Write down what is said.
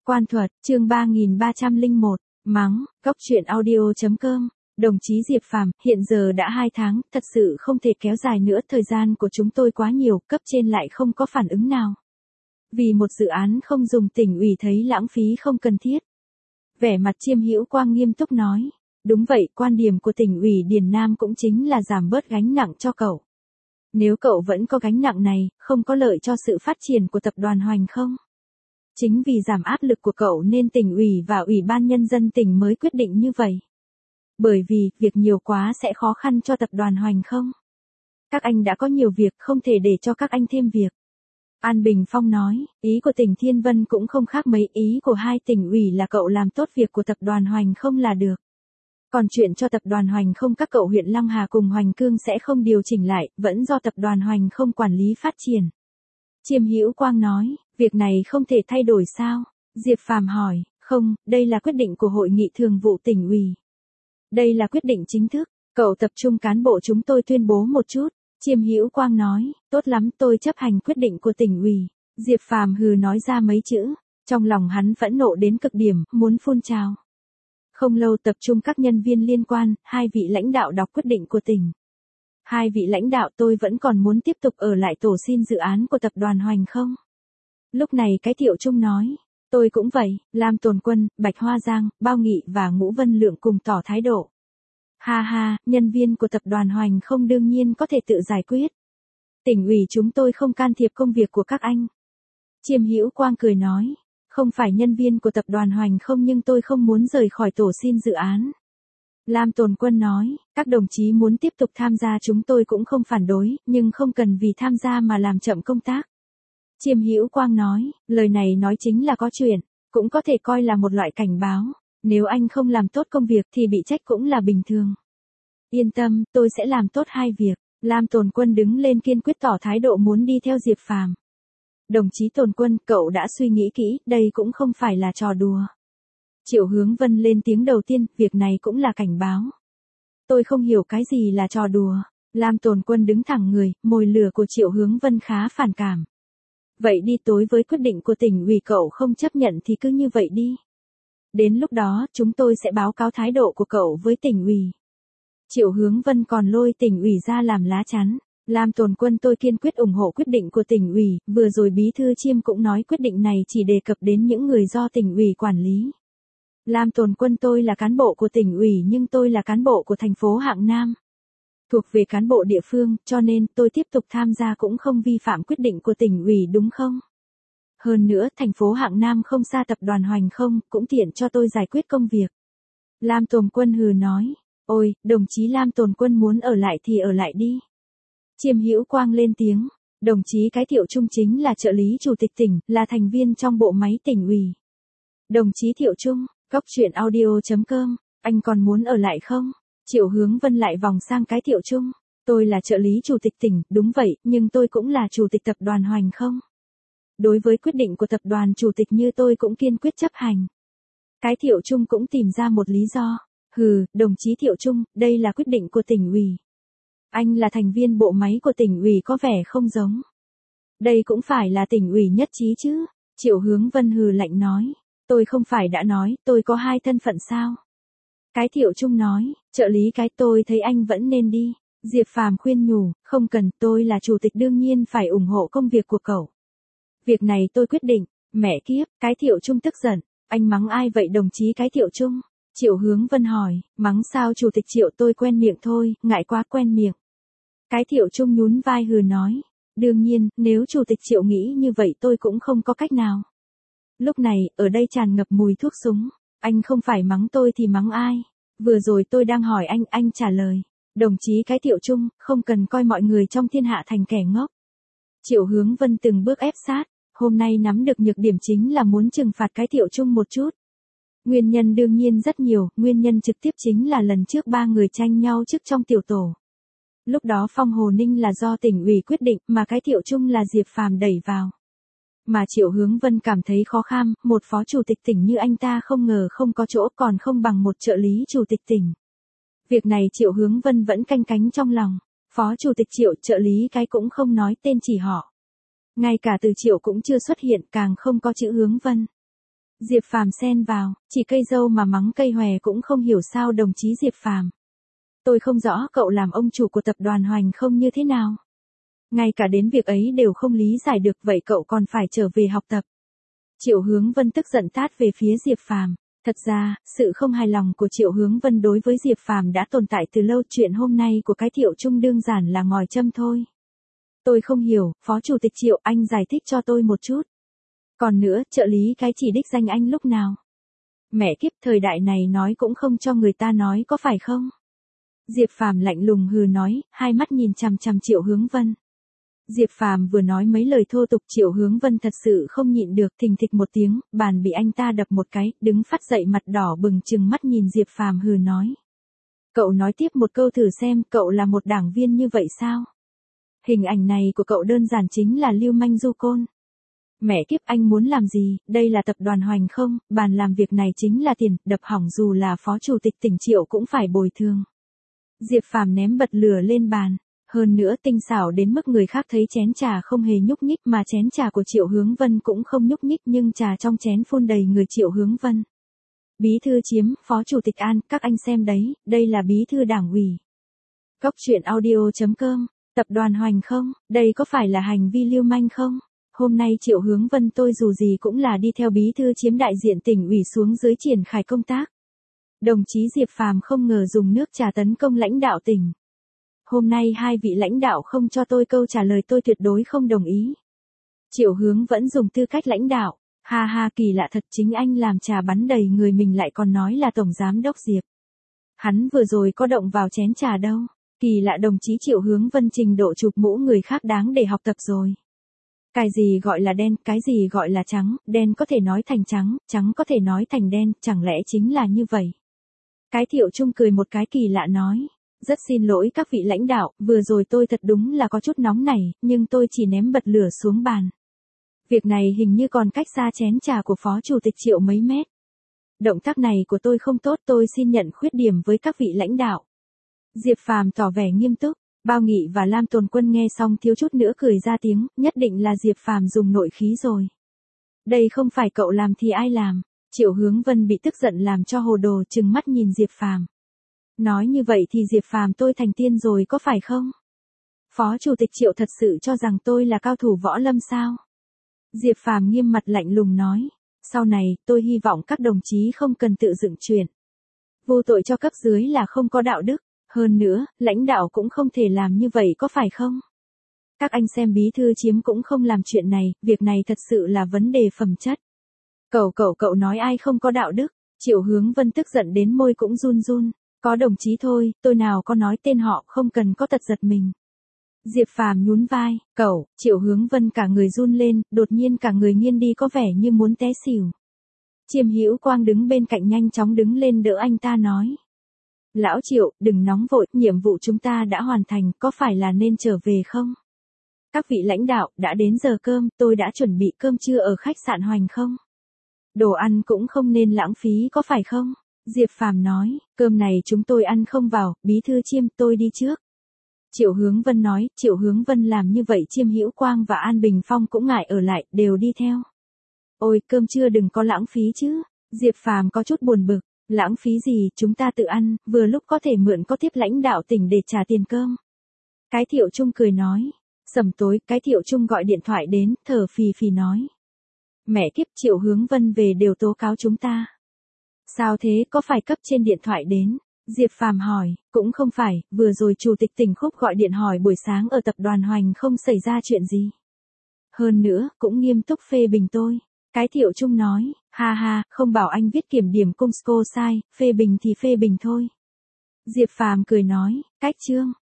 Quan thuật, chương 3301, mắng, Góc truyện audio.com. Đồng chí Diệp Phàm, hiện giờ đã 2 tháng, thật sự không thể kéo dài nữa, thời gian của chúng tôi quá nhiều, cấp trên lại không có phản ứng nào. Vì một dự án không dùng, tỉnh ủy thấy lãng phí không cần thiết. Vẻ mặt Chiêm Hữu Quang nghiêm túc nói, đúng vậy, quan điểm của tỉnh ủy Điền Nam cũng chính là giảm bớt gánh nặng cho cậu. Nếu cậu vẫn có gánh nặng này, không có lợi cho sự phát triển của tập đoàn Hoành không? Chính vì giảm áp lực của cậu nên tỉnh ủy và ủy ban nhân dân tỉnh mới quyết định như vậy. Bởi vì, việc nhiều quá sẽ khó khăn cho tập đoàn Hoành không? Các anh đã có nhiều việc, không thể để cho các anh thêm việc. An Bình Phong nói, ý của tỉnh Thiên Vân cũng không khác mấy, ý của hai tỉnh ủy là cậu làm tốt việc của tập đoàn Hoành không là được. Còn chuyện cho tập đoàn Hoành không, các cậu huyện Lăng Hà cùng Hoành Cương sẽ không điều chỉnh lại, vẫn do tập đoàn Hoành không quản lý phát triển. Chiêm Hữu Quang nói, việc này không thể thay đổi sao? Diệp Phàm hỏi, không, đây là quyết định của hội nghị thường vụ tỉnh ủy. Đây là quyết định chính thức, cậu tập trung cán bộ chúng tôi tuyên bố một chút. Chiêm Hữu Quang nói, tốt lắm, tôi chấp hành quyết định của tỉnh ủy. Diệp Phàm hừ nói ra mấy chữ, trong lòng hắn phẫn nộ đến cực điểm, muốn phun trào. Không lâu tập trung các nhân viên liên quan, 2 vị lãnh đạo đọc quyết định của tỉnh. 2 vị lãnh đạo, tôi vẫn còn muốn tiếp tục ở lại tổ xin dự án của tập đoàn Hoành không? Lúc này cái Thiệu Trung nói, tôi cũng vậy, Lam Tồn Quân, Bạch Hoa Giang, Bao Nghị và Ngũ Vân Lượng cùng tỏ thái độ. Ha ha, nhân viên của tập đoàn Hoành không đương nhiên có thể tự giải quyết. Tỉnh ủy chúng tôi không can thiệp công việc của các anh. Chiêm Hữu Quang cười nói, không phải nhân viên của tập đoàn Hoành không nhưng tôi không muốn rời khỏi tổ xin dự án. Lam Tồn Quân nói, các đồng chí muốn tiếp tục tham gia chúng tôi cũng không phản đối, nhưng không cần vì tham gia mà làm chậm công tác. Chiêm Hữu Quang nói, lời này nói chính là có chuyện, cũng có thể coi là một loại cảnh báo. Nếu anh không làm tốt công việc thì bị trách cũng là bình thường. Yên tâm, tôi sẽ làm tốt 2 việc. Lam Tồn Quân đứng lên kiên quyết tỏ thái độ muốn đi theo Diệp Phàm. Đồng chí Tồn Quân, cậu đã suy nghĩ kỹ, đây cũng không phải là trò đùa. Triệu Hướng Vân lên tiếng đầu tiên, việc này cũng là cảnh báo. Tôi không hiểu cái gì là trò đùa. Lam Tồn Quân đứng thẳng người, mồi lửa của Triệu Hướng Vân khá phản cảm. Vậy đi, tối với quyết định của tỉnh ủy cậu không chấp nhận thì cứ như vậy đi. Đến lúc đó, chúng tôi sẽ báo cáo thái độ của cậu với tỉnh ủy. Triệu Hướng Vân còn lôi tỉnh ủy ra làm lá chắn. Lam Tồn Quân, tôi kiên quyết ủng hộ quyết định của tỉnh ủy, vừa rồi Bí thư Chiêm cũng nói quyết định này chỉ đề cập đến những người do tỉnh ủy quản lý. Lam Tồn Quân, tôi là cán bộ của tỉnh ủy nhưng tôi là cán bộ của thành phố Hạng Nam. Thuộc về cán bộ địa phương, cho nên tôi tiếp tục tham gia cũng không vi phạm quyết định của tỉnh ủy đúng không? Hơn nữa, thành phố Hạng Nam không xa tập đoàn Hoành không, cũng tiện cho tôi giải quyết công việc. Lam Tồn Quân hừ nói, ôi, đồng chí Lam Tồn Quân muốn ở lại thì ở lại đi. Chiêm Hữu Quang lên tiếng, đồng chí cái Thiệu Trung chính là trợ lý chủ tịch tỉnh, là thành viên trong bộ máy tỉnh ủy. Đồng chí Thiệu Trung, Góc truyện audio.com, anh còn muốn ở lại không? Triệu Hướng Vân lại vòng sang cái Thiệu Trung, tôi là trợ lý chủ tịch tỉnh, đúng vậy, nhưng tôi cũng là chủ tịch tập đoàn Hoành không? Đối với quyết định của tập đoàn chủ tịch như tôi cũng kiên quyết chấp hành. Cái Thiệu Trung cũng tìm ra một lý do. Hừ, đồng chí Thiệu Trung, đây là quyết định của tỉnh ủy. Anh là thành viên bộ máy của tỉnh ủy có vẻ không giống. Đây cũng phải là tỉnh ủy nhất trí chứ. Triệu Hướng Vân hừ lạnh nói. Tôi không phải đã nói, tôi có 2 thân phận sao? Cái Thiệu Trung nói, trợ lý cái, tôi thấy anh vẫn nên đi. Diệp Phàm khuyên nhủ, không cần, tôi là chủ tịch đương nhiên phải ủng hộ công việc của cậu. Việc này tôi quyết định. Mẹ kiếp, cái Thiệu Trung tức giận. Anh mắng ai vậy đồng chí cái Thiệu Trung? Triệu Hướng Vân hỏi, mắng sao chủ tịch Triệu, tôi quen miệng thôi, ngại quá quen miệng. Cái Thiệu Trung nhún vai hừ nói, đương nhiên, nếu chủ tịch Triệu nghĩ như vậy tôi cũng không có cách nào. Lúc này, ở đây tràn ngập mùi thuốc súng, anh không phải mắng tôi thì mắng ai? Vừa rồi tôi đang hỏi anh trả lời. Đồng chí cái Thiệu Trung, không cần coi mọi người trong thiên hạ thành kẻ ngốc. Triệu Hướng Vân từng bước ép sát, hôm nay nắm được nhược điểm chính là muốn trừng phạt cái Thiệu Trung một chút. Nguyên nhân đương nhiên rất nhiều, nguyên nhân trực tiếp chính là lần trước 3 người tranh nhau chức trong tiểu tổ. Lúc đó Phong Hồ Ninh là do tỉnh ủy quyết định mà cái Thiệu Trung là Diệp Phàm đẩy vào. Mà Triệu Hướng Vân cảm thấy khó kham, một phó chủ tịch tỉnh như anh ta không ngờ không có chỗ còn không bằng một trợ lý chủ tịch tỉnh. Việc này Triệu Hướng Vân vẫn canh cánh trong lòng, phó chủ tịch Triệu trợ lý cái cũng không nói tên chỉ họ. Ngay cả từ Triệu cũng chưa xuất hiện càng không có chữ Hướng Vân. Diệp Phàm xen vào, chỉ cây dâu mà mắng cây hòe cũng không hiểu sao đồng chí Diệp Phàm. Tôi không rõ cậu làm ông chủ của tập đoàn Hoành không như thế nào. Ngay cả đến việc ấy đều không lý giải được, vậy cậu còn phải trở về học tập. Triệu Hướng Vân tức giận tát về phía Diệp Phàm. Thật ra, sự không hài lòng của Triệu Hướng Vân đối với Diệp Phàm đã tồn tại từ lâu, chuyện hôm nay của cái Thiệu Trung đơn giản là ngòi châm thôi. Tôi không hiểu, Phó Chủ tịch Triệu, anh giải thích cho tôi một chút. Còn nữa, trợ lý cái chỉ đích danh anh lúc nào? Mẹ kiếp, thời đại này nói cũng không cho người ta nói, có phải không? Diệp Phàm lạnh lùng hừ nói, hai mắt nhìn chằm chằm Triệu Hướng Vân. Diệp Phàm vừa nói mấy lời thô tục, Triệu Hướng Vân thật sự không nhịn được, thình thịch một tiếng, bàn bị anh ta đập một cái, đứng phát dậy mặt đỏ bừng trừng mắt nhìn Diệp Phàm hừ nói. Cậu nói tiếp một câu thử xem, cậu là một đảng viên như vậy sao? Hình ảnh này của cậu đơn giản chính là lưu manh du côn. Mẹ kiếp, anh muốn làm gì, đây là tập đoàn Hoành không, bàn làm việc này chính là tiền, đập hỏng dù là phó chủ tịch tỉnh Triệu cũng phải bồi thường. Diệp Phàm ném bật lửa lên bàn. Hơn nữa tinh xảo đến mức người khác thấy chén trà không hề nhúc nhích, mà chén trà của Triệu Hướng Vân cũng không nhúc nhích, nhưng trà trong chén phun đầy người Triệu Hướng Vân. Bí thư Chiếm, Phó Chủ tịch An, các anh xem đấy, đây là bí thư đảng ủy. Góc truyện audio.com, tập đoàn Hoành không, đây có phải là hành vi lưu manh không? Hôm nay Triệu Hướng Vân tôi dù gì cũng là đi theo bí thư Chiếm đại diện tỉnh ủy xuống dưới triển khai công tác. Đồng chí Diệp Phàm không ngờ dùng nước trà tấn công lãnh đạo tỉnh. Hôm nay hai vị lãnh đạo không cho tôi câu trả lời, tôi tuyệt đối không đồng ý. Triệu Hướng vẫn dùng tư cách lãnh đạo. Ha ha, kỳ lạ thật, chính anh làm trà bắn đầy người mình lại còn nói là Tổng Giám đốc Diệp. Hắn vừa rồi có động vào chén trà đâu. Kỳ lạ, đồng chí Triệu Hướng Vân trình độ chụp mũ người khác đáng để học tập rồi. Cái gì gọi là đen, cái gì gọi là trắng, đen có thể nói thành trắng, trắng có thể nói thành đen, chẳng lẽ chính là như vậy? Cái Thiệu Trung cười một cái kỳ lạ nói. Rất xin lỗi các vị lãnh đạo, vừa rồi tôi thật đúng là có chút nóng nảy, nhưng tôi chỉ ném bật lửa xuống bàn. Việc này hình như còn cách xa chén trà của Phó Chủ tịch Triệu mấy mét. Động tác này của tôi không tốt, tôi xin nhận khuyết điểm với các vị lãnh đạo. Diệp Phàm tỏ vẻ nghiêm túc. Bao Nghị và Lam Tồn Quân nghe xong thiếu chút nữa cười ra tiếng, nhất định là Diệp Phàm dùng nội khí rồi. Đây không phải cậu làm thì ai làm? Triệu Hướng Vân bị tức giận làm cho hồ đồ, trừng mắt nhìn Diệp Phàm. Nói như vậy thì Diệp Phàm tôi thành tiên rồi có phải không? Phó Chủ tịch Triệu thật sự cho rằng tôi là cao thủ võ lâm sao? Diệp Phàm nghiêm mặt lạnh lùng nói. Sau này, tôi hy vọng các đồng chí không cần tự dựng chuyện. Vô tội cho cấp dưới là không có đạo đức. Hơn nữa, lãnh đạo cũng không thể làm như vậy có phải không? Các anh xem bí thư Chiếm cũng không làm chuyện này, việc này thật sự là vấn đề phẩm chất. Cậu nói ai không có đạo đức? Triệu Hướng Vân tức giận đến môi cũng run run. Có đồng chí thôi, tôi nào có nói tên họ, không cần có tật giật mình. Diệp Phàm nhún vai, Triệu Hướng Vân cả người run lên, đột nhiên cả người nghiêng đi có vẻ như muốn té xỉu. Chiêm Hữu Quang đứng bên cạnh nhanh chóng đứng lên đỡ anh ta nói. Lão Triệu, đừng nóng vội, nhiệm vụ chúng ta đã hoàn thành, có phải là nên trở về không? Các vị lãnh đạo, đã đến giờ cơm, tôi đã chuẩn bị cơm trưa ở khách sạn Hoành không? Đồ ăn cũng không nên lãng phí có phải không? Diệp Phàm nói, cơm này chúng tôi ăn không vào, bí thư Chiêm tôi đi trước. Triệu Hướng Vân nói, Triệu Hướng Vân làm như vậy Chiêm Hữu Quang và An Bình Phong cũng ngại ở lại, đều đi theo. Ôi, cơm trưa đừng có lãng phí chứ. Diệp Phàm có chút buồn bực, lãng phí gì, chúng ta tự ăn, vừa lúc có thể mượn có tiếp lãnh đạo tỉnh để trả tiền cơm. Cái Thiệu Trung cười nói, sầm tối, cái Thiệu Trung gọi điện thoại đến, thở phì phì nói. Mẹ kiếp, Triệu Hướng Vân về đều tố cáo chúng ta. Sao thế, có phải cấp trên điện thoại đến? Diệp Phàm hỏi, cũng không phải, vừa rồi Chủ tịch tỉnh Khúc gọi điện hỏi buổi sáng ở tập đoàn Hoành không xảy ra chuyện gì. Hơn nữa, cũng nghiêm túc phê bình tôi. Cái Thiệu Trung nói, ha ha, không bảo anh viết kiểm điểm cung score sai, phê bình thì phê bình thôi. Diệp Phàm cười nói, cách chương.